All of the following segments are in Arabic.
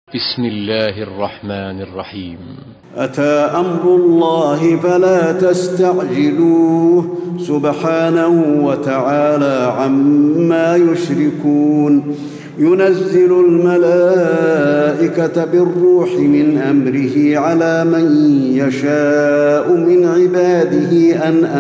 بسم الله الرحمن الرحيم. أتى أمر الله فلا تستعجلوه سبحانه وتعالى عما يشركون. ينزل الملائكة بالروح من أمره على من يشاء من عباده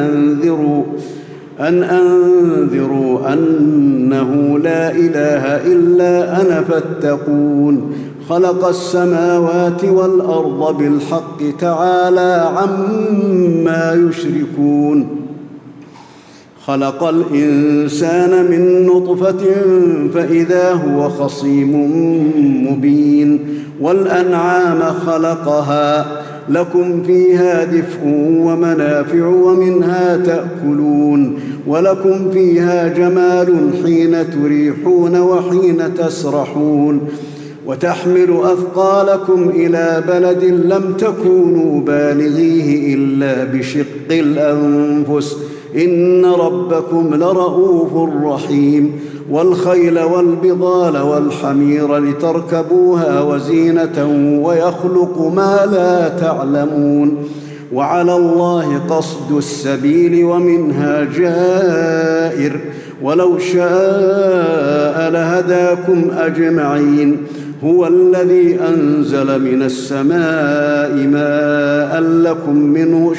أن أنذروا أنه لا إله إلا أنا فاتقون. خلق السماوات والأرض بالحق تعالى عما يشركون. خلق الإنسان من نطفة فإذا هو خصيم مبين. والأنعام خلقها لكم فيها دفء ومنافع ومنها تأكلون ولكم فيها جمال حين تريحون وحين تسرحون. وتحمل أثقالكم إلى بلد لم تكونوا بالغيه إلا بشق الأنفس إن ربكم لرءوف رحيم. والخيل والبغال والحمير لتركبوها وزينة ويخلق ما لا تعلمون. وعلى الله قصد السبيل ومنها جائر ولو شاء لهداكم أجمعين. هو الذي أنزل من السماء ماء لكم منه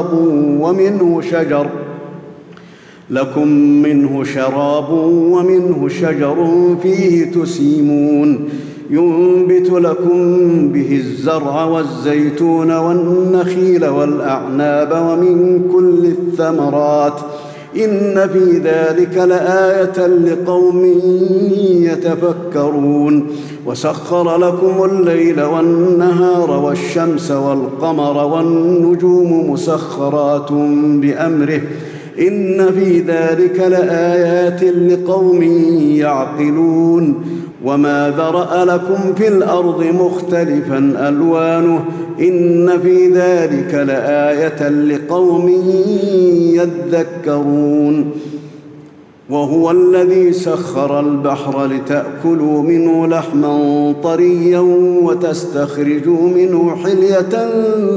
شراب ومنه شجر فيه تسيمون. ينبت لكم به الزرع والزيتون والنخيل والأعناب ومن كل الثمرات إن في ذلك لآية لقوم يتفكرون. وسخر لكم الليل والنهار والشمس والقمر والنجوم مسخرات بأمره إن في ذلك لآيات لقوم يعقلون. وما ذرأ لكم في الأرض مختلفا ألوانه إن في ذلك لآية لقوم يذكرون. وهو الذي سخر البحر لتأكلوا منه لحما طريا وتستخرجوا منه حلية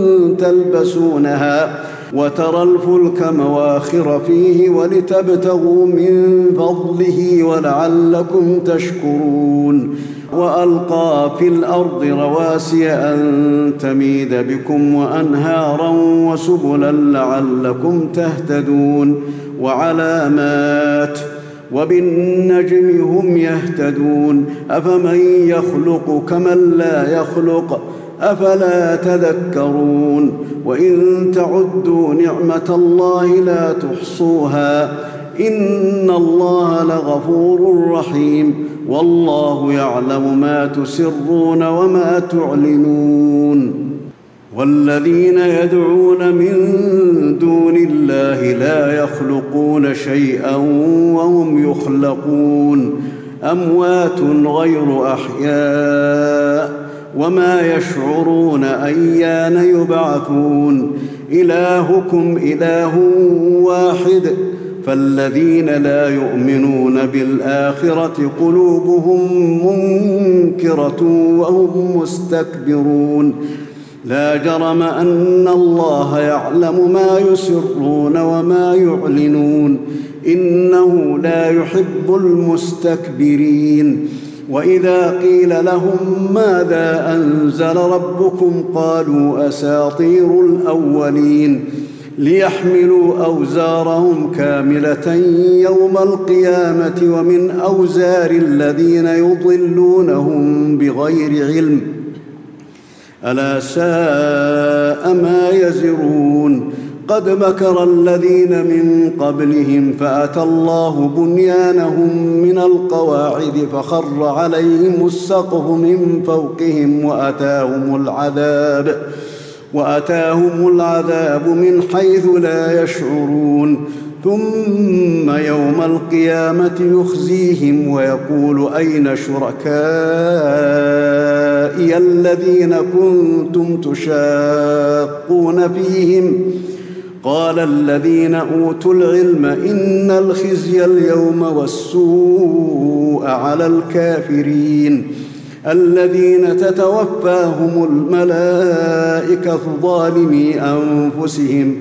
تلبسونها وترى الفلك مواخر فيه ولتبتغوا من فضله ولعلكم تشكرون. وألقى في الأرض رواسي أن تميد بكم وأنهارا وسبلا لعلكم تهتدون. وعلامات وبالنجم هم يهتدون. أفمن يخلق كمن لا يخلق أفلا تذكرون. وإن تعدوا نعمة الله لا تحصوها إن الله لغفور رحيم. والله يعلم ما تسرون وما تعلنون. والذين يدعون من دون الله لا يخلقون شيئا وهم يخلقون أموات غير أحياء وما يشعرون أيان يبعثون. إلهكم إله واحد فالذين لا يؤمنون بالآخرة قلوبهم منكرة وهم مستكبرون. لا جرم أن الله يعلم ما يسرون وما يعلنون إنه لا يحب المستكبرين. وإذا قيل لهم ماذا أنزل ربكم قالوا أساطير الأولين ليحملوا أوزارهم كاملة يوم القيامة ومن أوزار الذين يضلونهم بغير علم ألا ساء ما يزرون. قد مكر الذين من قبلهم فأتى الله بنيانهم من القواعد فخر عليهم السقف من فوقهم وأتاهم العذاب من حيث لا يشعرون. ثم يوم القيامة يخزيهم ويقول أين شركائي الذين كنتم تشاقون فيهم قال الذين أوتوا العلم إن الخزي اليوم والسوء على الكافرين الذين تتوفاهم الملائكة ظالمي أنفسهم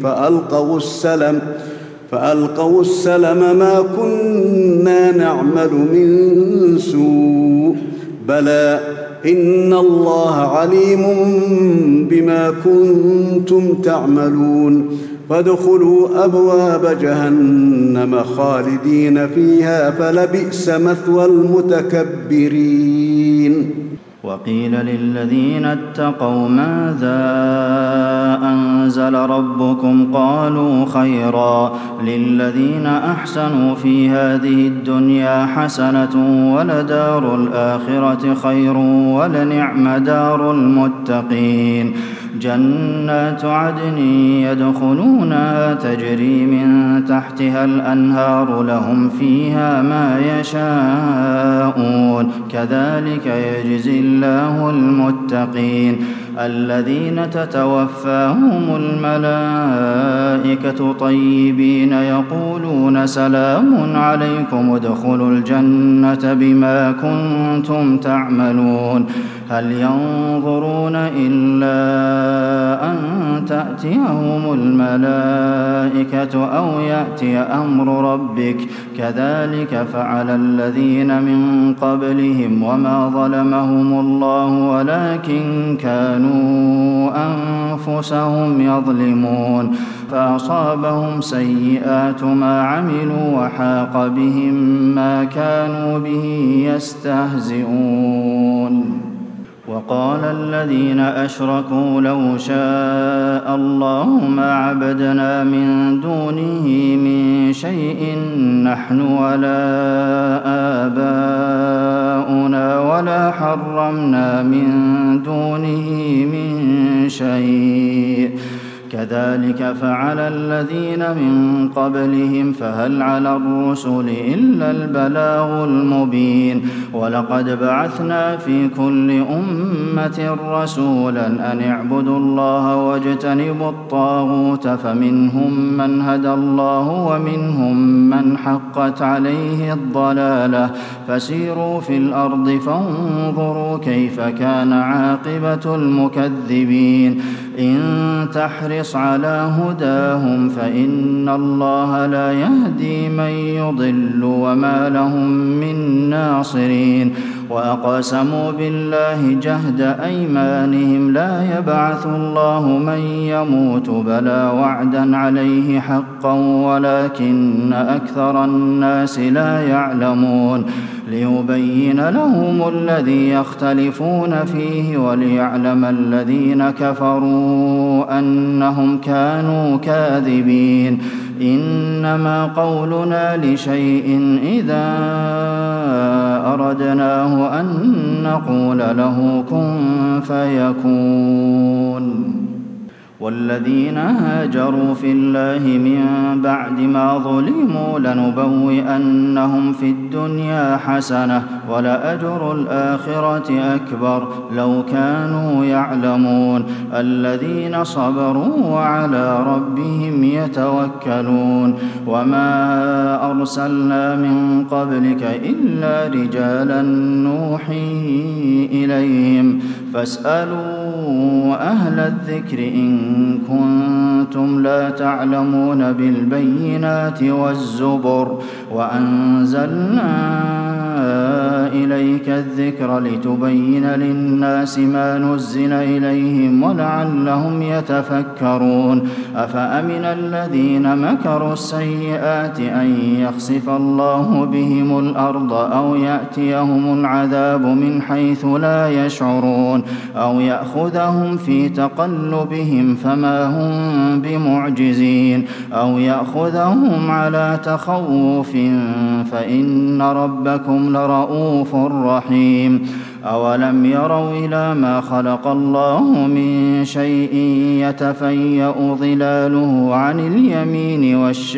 فألقوا السلم ما كنا نعمل من سوء بلى إن الله عليم بما كنتم تعملون فادخلوا أبواب جهنم خالدين فيها فلبئس مثوى المتكبرين. وقيل للذين اتقوا ماذا أنزل ربكم قالوا خيرا للذين أحسنوا في هذه الدنيا حسنة ولدار الآخرة خير ولنعم دار المتقين جنات عدن يدخلونها تجري من تحتها الأنهار لهم فيها ما يشاءون كذلك يجزي الله المتقين الذين تتوفاهم الملائكة طيبين يقولون سلام عليكم ادخلوا الجنة بما كنتم تعملون هل ينظرون إلا أن تأتيهم الملائكة أو يأتي أمر ربك كذلك فعل الذين من قبلهم وما ظلمهم الله ولكن كانوا أنفسهم يظلمون فأصابهم سيئات ما عملوا وحاق بهم ما كانوا به يستهزئون. وقال الذين أشركوا لو شاء الله ما عبدنا من دونه من شيء نحن ولا آباؤنا ولا حرمنا من دونه من شيء كذلك فعل الذين من قبلهم فهل على الرسل إلا البلاغ المبين ولقد بعثنا في كل أمة رسولا أن اعبدوا الله واجتنبوا الطاغوت فمنهم من هدى الله ومنهم من حقت عليه الضلالة فسيروا في الأرض فانظروا كيف كان عاقبة المكذبين إن تحرص على هداهم فإن الله لا يهدي من يضل وما لهم من ناصرين وأقسموا بالله جهد أيمانهم لا يبعث الله من يموت بلى وعدا عليه حقا ولكن أكثر الناس لا يعلمون ليبين لهم الذي يختلفون فيه وليعلم الذين كفروا أنهم كانوا كاذبين إنما قولنا لشيء إذا أردناه أن نقول له كن فيكون والذين هاجروا في الله من بعد ما ظلموا لنبوئنهم في الدنيا حسنة ولأجر الآخرة أكبر لو كانوا يعلمون الذين صبروا وعلى ربهم يتوكلون وما أرسلنا من قبلك إلا رجالا نوحي إليهم فاسألوا أهل الذكر إن كنتم لا تعلمون بالبينات والزبر وأنزلنا إليك الذكر لتبين للناس ما نزل إليهم ولعلهم يتفكرون أفأمن الذين مكروا السيئات أن يخسف الله بهم الأرض أو يأتيهم العذاب من حيث لا يشعرون أو يأخذهم في تقلبهم فما هم بمعجزين أو يأخذهم على تخوف فإن ربكم لرؤوف رحيم أولم يروا إلى ما خلق الله من شيء يتفيأ ظلاله عن اليمين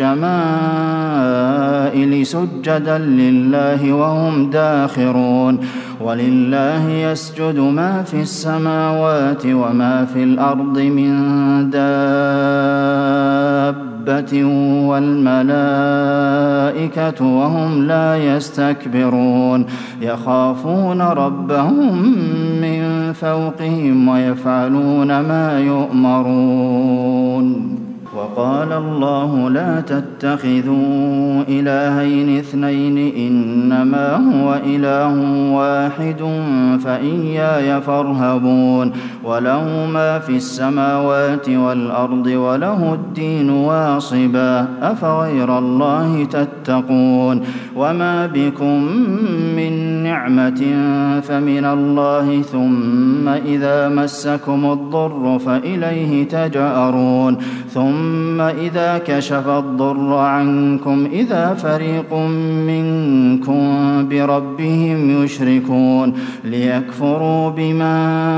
والشمائل سجدا لله وهم داخرون ولله يسجد ما في السماوات وما في الأرض من دابة والملائكة وهم لا يستكبرون يخافون ربهم من فوقهم ويفعلون ما يؤمرون. وقال الله لا تتخذوا إلهين اثنين إنما هو إله واحد فإياي فارهبون وله ما في السماوات والأرض وله الدين واصبا أفغير الله تتقون. وما بكم من نعمة فمن الله ثم إذا مسكم الضر فإليه تجأرون ثم إذا كشف الضر عنكم إذا فريق منكم بربهم يشركون ليكفروا بما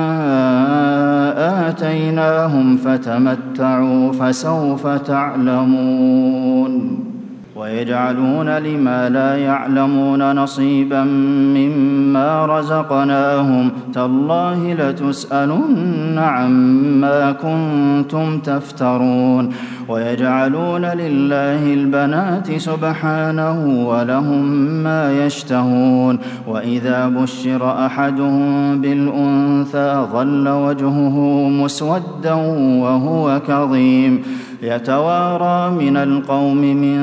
آتيناهم فتمتعوا فسوف تعلمون. ويجعلون لما لا يعلمون نصيبا مما رزقناهم تالله لتسألن عما كنتم تفترون. ويجعلون لله البنات سبحانه ولهم ما يشتهون. وإذا بشر أحدهم بالأنثى ظل وجهه مسودا وهو كظيم يتوارى من القوم من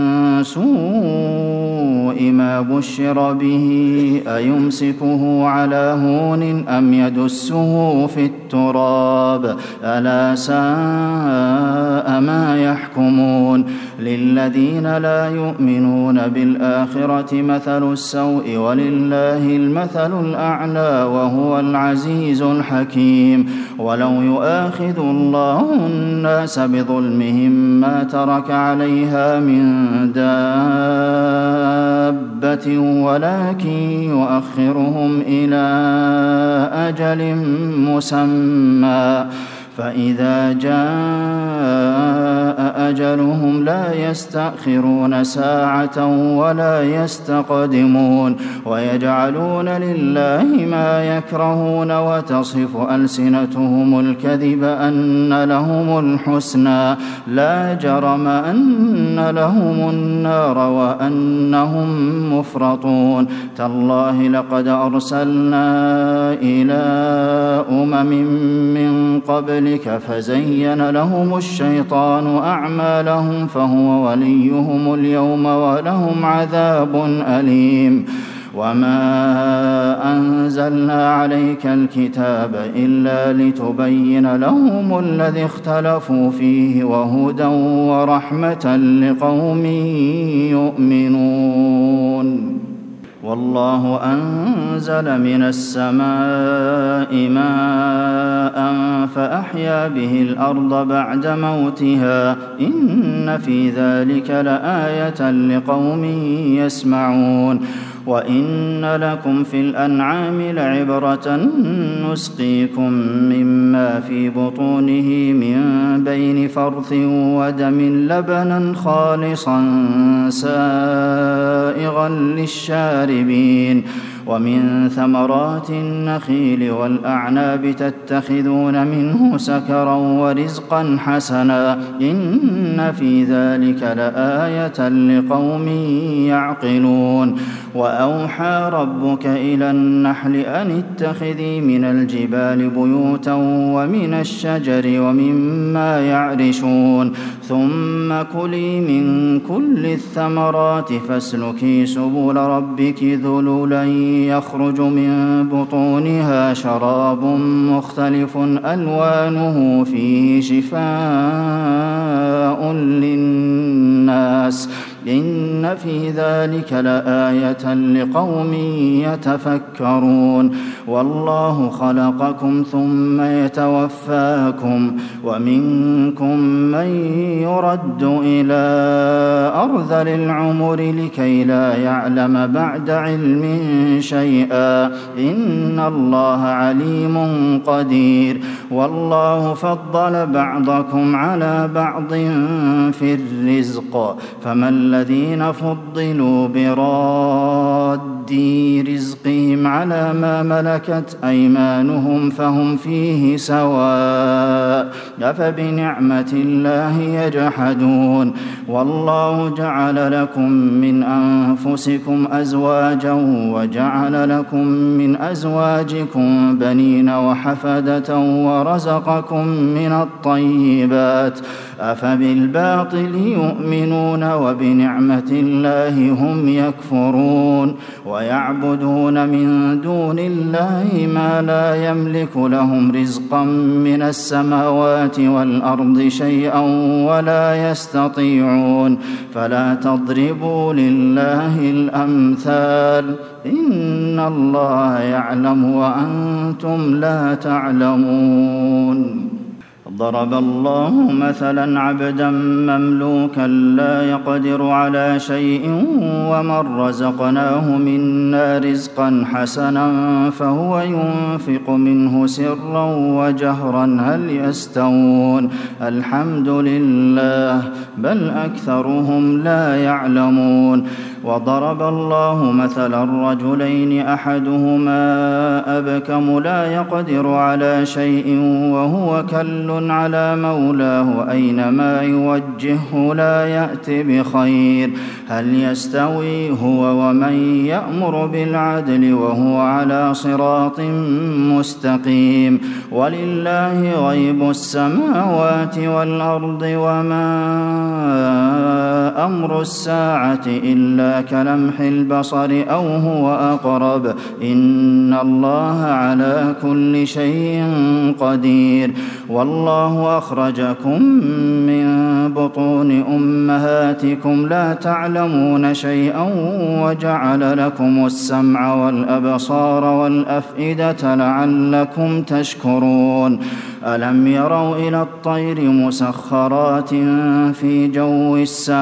سوء ما بشر به أيمسكه على هون أم يدسه في التراب ألا ساء ما يحكمون. للذين لا يؤمنون بالآخرة مثل السوء ولله المثل الأعلى وهو العزيز الحكيم. ولو يؤاخذ الله الناس بظلمهم ما ترك عليها من دابة ولكن يؤخرهم إلى أجل مسمى فإذا جاء أجلهم لا يستأخرون ساعة ولا يستقدمون. ويجعلون لله ما يكرهون وتصف ألسنتهم الكذب أن لهم الحسنى لا جرم أن لهم النار وأنهم مفرطون. تالله لقد أرسلنا إلى من قبلك فزين لهم الشيطان أعمالهم فهو وليهم اليوم ولهم عذاب أليم. وما أنزلنا عليك الكتاب إلا لتبين لهم الذي اختلفوا فيه وهدى ورحمة لقوم يؤمنون. والله أنزل من السماء ماء فأحيا به الأرض بعد موتها إن في ذلك لآية لقوم يسمعون. وإن لكم في الأنعام لعبرة نسقيكم مما في بطونه من بين فرث ودم لبنا خالصا سائغا للشاربين. ومن ثمرات النخيل والأعناب تتخذون منه سكرا ورزقا حسنا إن في ذلك لآية لقوم يعقلون. وأوحى ربك إلى النحل أن اتخذي من الجبال بيوتا ومن الشجر ومما يعرشون ثم كلي من كل الثمرات فاسلكي سبل ربك ذللا يخرج من بطونها شراب مختلف ألوانه فيه شفاء للناس إن في ذلك لآية لقوم يتفكرون. والله خلقكم ثم يتوفاكم ومنكم من يرد إلى أرذل العمر لكي لا يعلم بعد علم شيئا إن الله عليم قدير. والله فضل بعضكم على بعض في الرزق فمن الذين فضلوا براد رزقهم على ما ملكت أيمانهم فهم فيه سواء أفبنعمة الله يجحدون والله جعل لكم من أنفسكم أزواجا وجعل لكم من أزواجكم بنين وحفدة ورزقكم من الطيبات أفبالباطل يؤمنون وبنعمة الله هم يكفرون ويعبدون من دون الله ما لا يملك لهم رزقا من السماوات والأرض شيئا ولا يستطيعون فلا تضربوا لله الأمثال إن الله يعلم وأنتم لا تعلمون ضرب الله مثلا عبدا مملوكا لا يقدر على شيء ومن رزقناه منا رزقا حسنا فهو ينفق منه سرا وجهرا هل يستوون الحمد لله بل أكثرهم لا يعلمون وضرب الله مثلا رجلين أحدهما أبكم لا يقدر على شيء وهو كل على مولاه أينما يوجهه لا يأت بخير هل يستوي هو ومن يأمر بالعدل وهو على صراط مستقيم ولله غيب السماوات والأرض وما أمر الساعة إلا كلمح البصر أو هو أقرب إن الله على كل شيء قدير والله أخرجكم من بطون أمهاتكم لا تعلمون شيئا وجعل لكم السمع والأبصار والأفئدة لعلكم تشكرون ألم يروا إلى الطير مسخرات في جو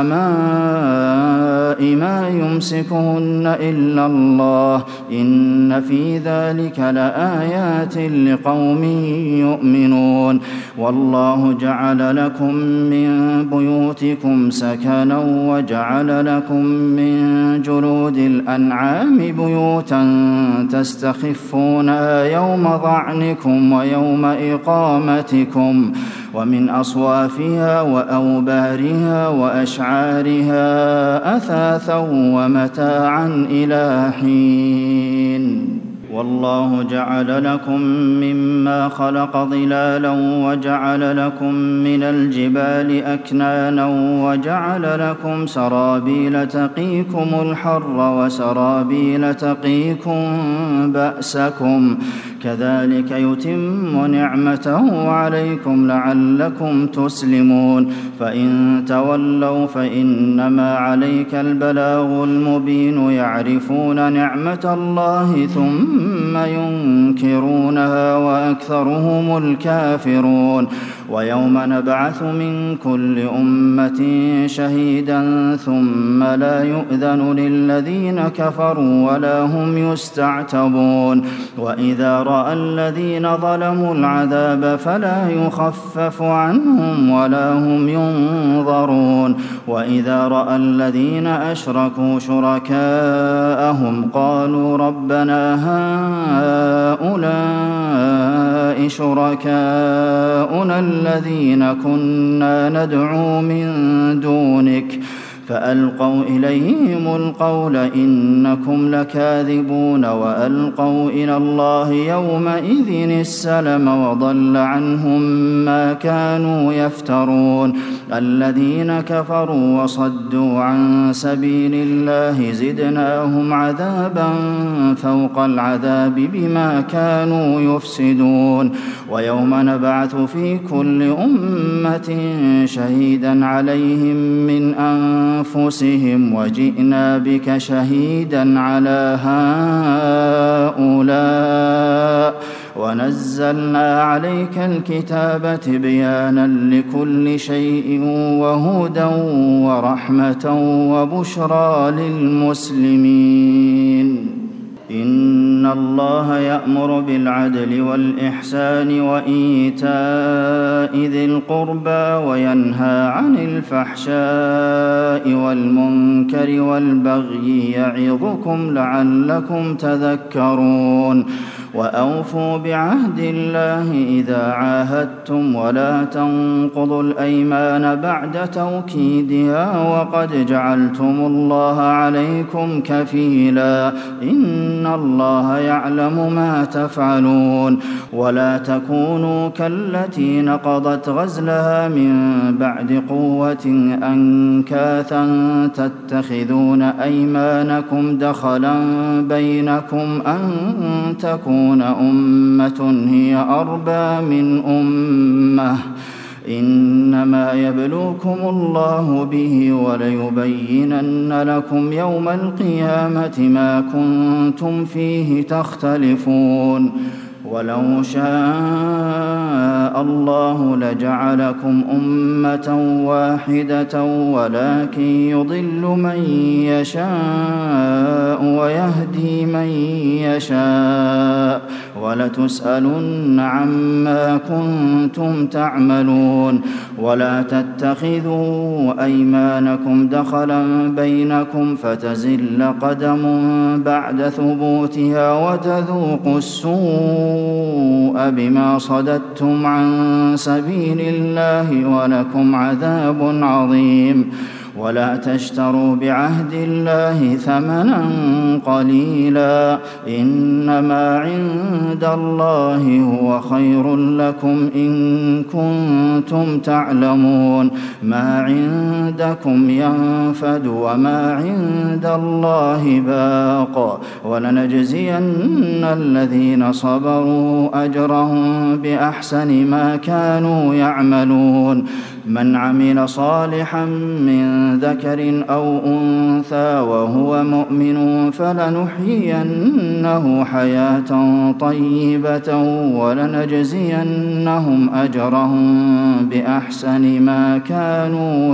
السماء ما يمسكهن إلا الله إن في ذلك لآيات لقوم يؤمنون والله جعل لكم من بيوتكم سكنا وجعل لكم من جلود الأنعام بيوتا تستخفونها يوم ظعنكم ويوم إقامتكم ومن أصوافها وأوبارها وأشعارها أثاثا ومتاعا إلى حين والله جعل لكم مما خلق ظلالا وجعل لكم من الجبال أكنانا وجعل لكم سرابيل تقيكم الحر وسرابيل تقيكم بأسكم كذلك يتم نعمته عليكم لعلكم تسلمون فإن تولوا فإنما عليك البلاغ المبين يعرفون نعمة الله ثم ينكرونها وأكثرهم الكافرون ويوم نبعث من كل أمة شهيدا ثم لا يؤذن للذين كفروا ولا هم يستعتبون وإذا رأى الذين ظلموا العذاب فلا يخفف عنهم ولا هم ينظرون وإذا رأى الذين أشركوا شركاءهم قالوا ربنا هؤلاء شركاؤنا الذين كنا ندعو من دونك فألقوا إليهم القول إنكم لكاذبون وألقوا إلى الله يومئذ السلم وضل عنهم ما كانوا يفترون الذين كفروا وصدوا عن سبيل الله زدناهم عذابا فوق العذاب بما كانوا يفسدون ويوم نبعث في كل أمة شهيدا عليهم من أنفسهم وجئنا بك شهيدا على هؤلاء ونزلنا عليك الكتاب تبيانا لكل شيء وهدى ورحمة وبشرى للمسلمين إن اللَّهَ يَأْمُرُ بِالْعَدْلِ وَالْإِحْسَانِ وَإِيتَاءِ ذِي الْقُرْبَىٰ وَيَنْهَىٰ عَنِ الْفَحْشَاءِ وَالْمُنكَرِ وَالْبَغْيِ يَعِظُكُمْ لَعَلَّكُمْ تَذَكَّرُونَ وَأَوْفُوا بِعَهْدِ اللَّهِ إِذَا عَاهَدتُّمْ وَلَا تَنقُضُوا الْأَيْمَانَ بَعْدَ تَوْكِيدِهَا وَقَدْ جَعَلْتُمُ اللَّهَ عَلَيْكُمْ كَفِيلًا إِنَّ اللَّهَ يَعْلَمُ مَا تَفْعَلُونَ وَلَا تَكُونُوا كَالَّتِي نَقَضَتْ غَزْلَهَا مِن بَعْدِ قُوَّةٍ أَنكَاثًا تَتَّخِذُونَ أَيْمَانَكُمْ دَخَلًا بَيْنَكُمْ أَن تَكُونَ أُمَّةٌ هِيَ أَرْبَىٰ مِنْ أُمَّةٍ ۚ إِنَّمَا يَبْلُوكُمُ اللَّهُ بِهِ وَلَيُبَيِّنَنَّ لَكُمْ يَوْمَ الْقِيَامَةِ مَا كُنتُمْ فِيهِ تَخْتَلِفُونَ وَلَوْ شَاءَ اللَّهُ لَجَعَلَكُمْ أُمَّةً وَاحِدَةً وَلَٰكِن يُضِلُّ مَن يَشَاءُ وَيَهْدِي مَن يَشَاءُ ۚ وَلَتُسْأَلُنَّ عَمَّا كُنتُمْ تَعْمَلُونَ وَلَا تَتَّخِذُوا أَيْمَانَكُمْ دَخَلًا بَيْنَكُمْ فَتَزِلَّ قَدَمٌ بَعْدَ ثُبُوتِهَا وَتَذُوقُوا السُّوءَ بِمَا صَدَدتُّمْ عَن سَبِيلِ اللَّهِ وَلَكُمْ عَذَابٌ عَظِيمٌ وَلَا تَشْتَرُوا بِعَهْدِ اللَّهِ ثَمَنًا قَلِيلًا ۚ إِنَّمَا عِندَ اللَّهِ هُوَ خَيْرٌ لَّكُمْ إِن كُنتُمْ تَعْلَمُونَ مَا عِندَكُمْ يَنفَدُ وَمَا عِندَ اللَّهِ بَاقٍ ۗ وَلَنَجْزِيَنَّ الَّذِينَ صَبَرُوا أَجْرَهُم بِأَحْسَنِ مَا كَانُوا يَعْمَلُونَ مَنْ عَمِلَ صَالِحًا مِّن ذَكَرٍ أَوْ أُنثَىٰ وَهُوَ مُؤْمِنٌ فَلَنُحْيِيَنَّهُ حَيَاةً طَيِّبَةً وَلَنَجْزِيَنَّهُمْ أَجْرَهُم بِأَحْسَنِ مَا كَانُوا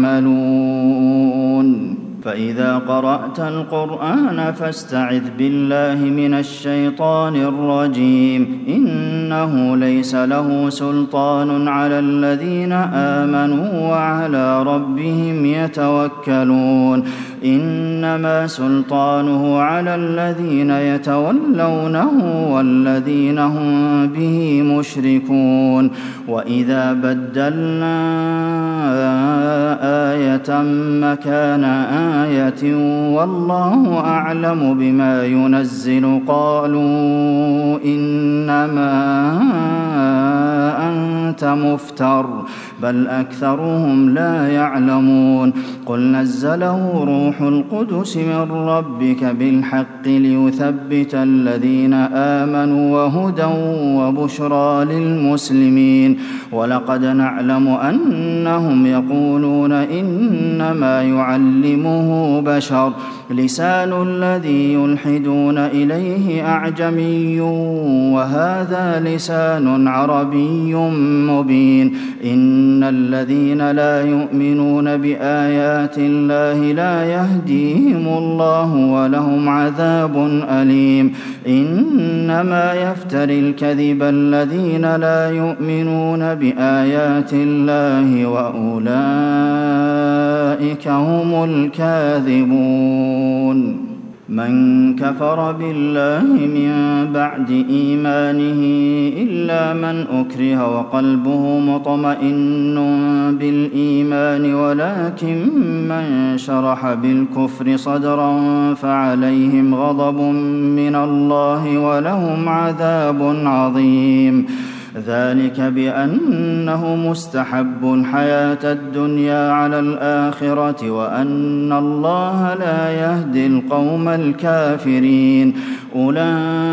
يَعْمَلُونَ فَإِذَا قَرَأْتَ الْقُرْآنَ فَاسْتَعِذْ بِاللَّهِ مِنَ الشَّيْطَانِ الرَّجِيمِ إِنَّهُ لَيْسَ لَهُ سُلْطَانٌ عَلَى الَّذِينَ آمَنُوا وَعَلَىٰ رَبِّهِمْ يَتَوَكَّلُونَ إِنَّمَا سُلْطَانُهُ عَلَى الَّذِينَ يَتَوَلَّوْنَهُ وَالَّذِينَ هُم بِهِ مُشْرِكُونَ وَإِذَا بَدَّلْنَا آيَةً مَّكَانَ آيَةٍ وَاللَّهُ أَعْلَمُ بِمَا يُنَزِّلُ قَالُوا إِنَّمَا أَنتَ مُفْتَرٍ ۚ بَلْ أَكْثَرُهُمْ لَا يَعْلَمُونَ قُلْ نَزَّلَهُ رُوحُ الْقُدُسِ مِن رَّبِّكَ بِالْحَقِّ لِيُثَبِّتَ الَّذِينَ آمَنُوا وَهُدًى وَبُشْرَىٰ لِلْمُسْلِمِينَ وَلَقَدْ نَعْلَمُ أَنَّهُمْ يَقُولُونَ إِنَّمَا يُعَلِّمُهُ بَشَرٌ ۗ لِّسَانُ الَّذِي يُلْحِدُونَ إِلَيْهِ أَعْجَمِيٌّ وَهَٰذَا لِسَانٌ عَرَبِيٌّ مُّبِينٌ إِنَّ الَّذِينَ لَا يُؤْمِنُونَ بِآيَاتِ اللَّهِ لَا يَهْدِيهِمُ اللَّهُ وَلَهُمْ عَذَابٌ أَلِيمٌ إِنَّمَا يَفْتَرِي الْكَذِبَ الَّذِينَ لَا يُؤْمِنُونَ بِآيَاتِ اللَّهِ وَأُولَٰئِكَ هُمُ الْكَاذِبُونَ مَن كَفَرَ بِاللَّهِ مِن بَعْدِ إِيمَانِهِ إِلَّا مَنْ أُكْرِهَ وَقَلْبُهُ مُطْمَئِنٌّ بِالْإِيمَانِ وَلَٰكِن مَّن شَرَحَ بِالْكُفْرِ صَدْرًا فَعَلَيْهِمْ غَضَبٌ مِّنَ اللَّهِ وَلَهُمْ عَذَابٌ عَظِيمٌ ذَٰلِكَ بِأَنَّهُ مُسْتَحَبُّ الْحَيَاةَ الدُّنْيَا عَلَى الْآخِرَةِ وَأَنَّ اللَّهَ لَا يَهْدِي الْقَوْمَ الْكَافِرِينَ أُولَٰئِكَ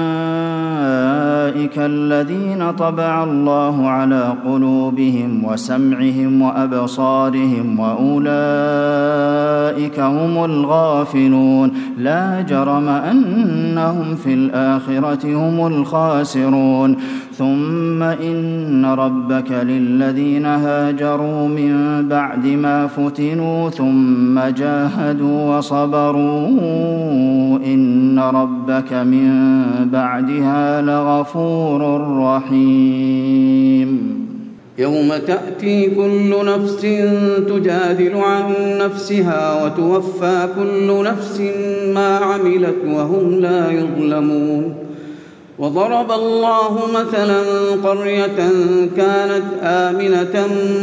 الَّذِينَ طَبَعَ اللَّهُ عَلَىٰ قُلُوبِهِمْ وَسَمْعِهِمْ وَأَبْصَارِهِمْ وَأُولَٰئِكَ هُمُ الْغَافِلُونَ لَا جَرَمَ أَنَّهُمْ فِي الْآخِرَةِ هُمُ الْخَاسِرُونَ ثم إن ربك للذين هاجروا من بعد ما فتنوا ثم جاهدوا وصبروا إن ربك من بعدها لغفور رحيم. يوم تأتي كل نفس تجادل عن نفسها وتوفى كل نفس ما عملت وهم لا يظلمون. وضرب الله مثلا قرية كانت آمنة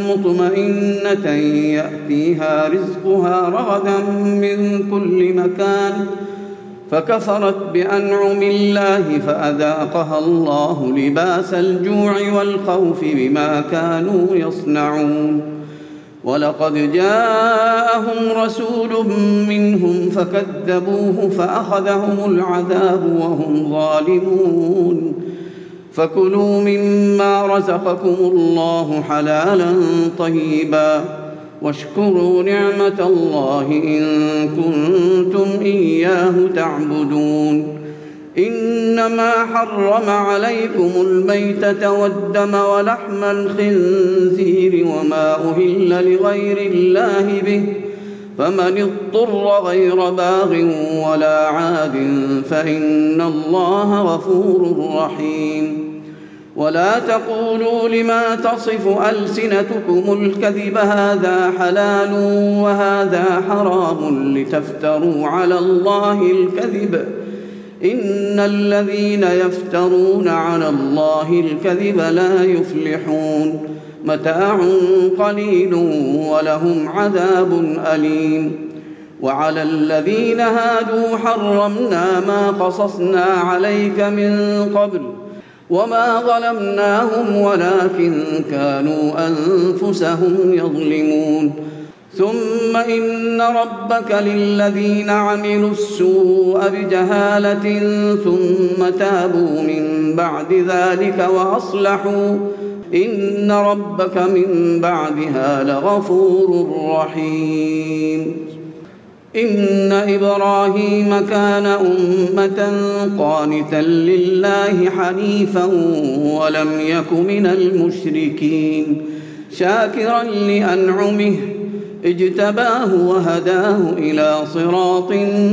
مطمئنة يأتيها رزقها رغدا من كل مكان فكفرت بأنعم الله فأذاقها الله لباس الجوع والخوف بما كانوا يصنعون. ولقد جاءهم رسول منهم فكذبوه فأخذهم العذاب وهم ظالمون. فكلوا مما رزقكم الله حلالا طيبا واشكروا نعمة الله إن كنتم إياه تعبدون. إنما حرم عليكم الميتة والدم ولحم الخنزير وما أهل لغير الله به فمن اضطر غير باغ ولا عاد فإن الله غفور رحيم. ولا تقولوا لما تصف ألسنتكم الكذب هذا حلال وهذا حرام لتفتروا على الله الكذب إن الذين يفترون على الله الكذب لا يفلحون. متاع قليل ولهم عذاب أليم. وعلى الذين هادوا حرمنا ما قصصنا عليك من قبل وما ظلمناهم ولكن كانوا أنفسهم يظلمون. ثم إن ربك للذين عملوا السوء بجهالة ثم تابوا من بعد ذلك وأصلحوا إن ربك من بعدها لغفور رحيم. إن إبراهيم كان أمة قانتا لله حنيفا ولم يك من المشركين شاكرا لأنعمه اجتباه وهداه إلى صراط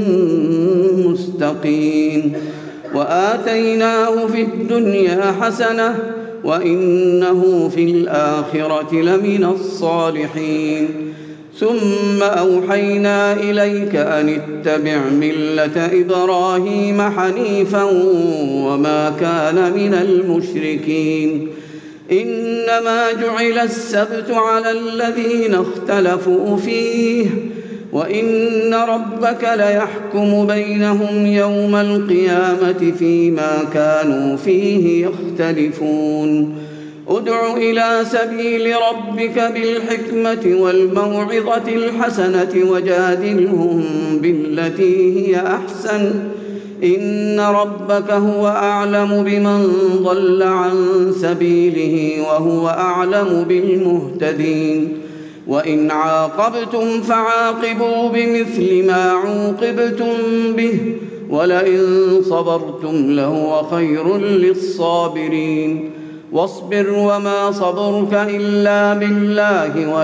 مستقيم. وآتيناه في الدنيا حسنة وإنه في الآخرة لمن الصالحين. ثم أوحينا إليك أن اتبع ملة إبراهيم حنيفا وما كان من المشركين. إنما جعل السبت على الذين اختلفوا فيه وإن ربك ليحكم بينهم يوم القيامة فيما كانوا فيه يختلفون. ادع إلى سبيل ربك بالحكمة والموعظة الحسنة وجادلهم بالتي هي أحسن إن ربك هو أعلم بمن ضل عن سبيله وهو أعلم بالمهتدين. وإن عاقبتم فعاقبوا بمثل ما عوقبتم به ولئن صبرتم لهو خير للصابرين. واصبر وما صبرك إلا بالله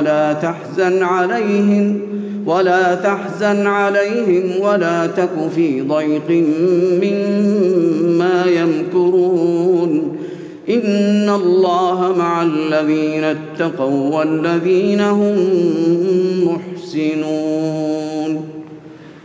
ولا تحزن عليهم ولا تك في ضيق مما يمكرون. إن الله مع الذين اتقوا والذين هم محسنون.